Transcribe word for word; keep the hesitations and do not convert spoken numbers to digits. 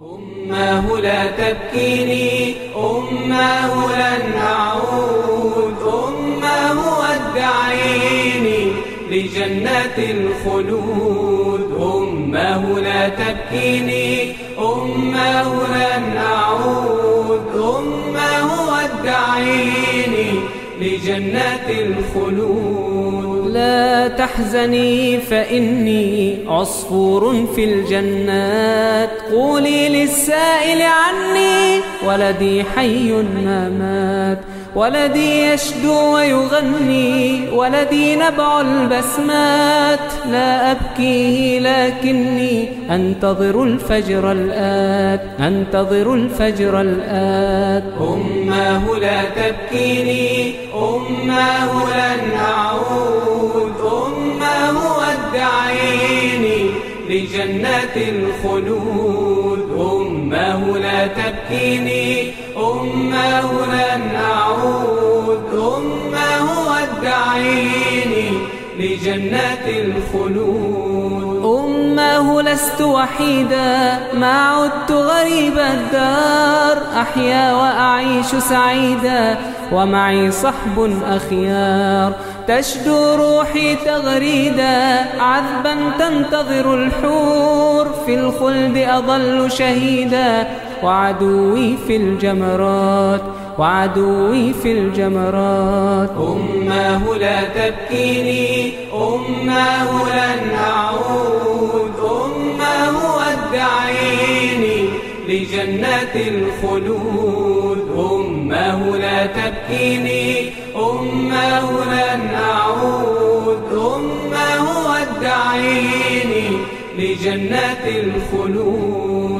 أماه لا تبكيني، أماه لن أعود، أماه ودعيني لجنة الخلود. أماه لا تبكيني، أماه لن أعود، أماه ودعيني لجنة الخلود. لا تحزني فإني عصفور في الجنات، قولي للسائل عني ولدي حي ما مات. ولدي يشدو ويغني، ولدي نبع البسمات. لا أبكيه لكني أنتظر الفجر الآت، أنتظر الفجر الآت. أماه لا تبكيني، أماه لن أعود، أماه ودعيني لجنة الخلود. أماه لا تبكيني، أماه لن أعود، أماه ودعيني لجنة الخلود. أماه لست وحيدا، ما عدت غريب الدار. أحيا وأعيش سعيدا، ومعي صحب أخيار. تشدو روحي تغريدا، عذبا تنتظر الحور. في الخلد أظل شهيدا، وعدوي في الجمرات، وعدوي في الجمرات. أماه لا تبكيني، أماه لن أعود، أماه ودعيني لجنة الخلود. أماه لا تبكيني، أماه لن أعود، أماه ودعيني لجنة الخلود.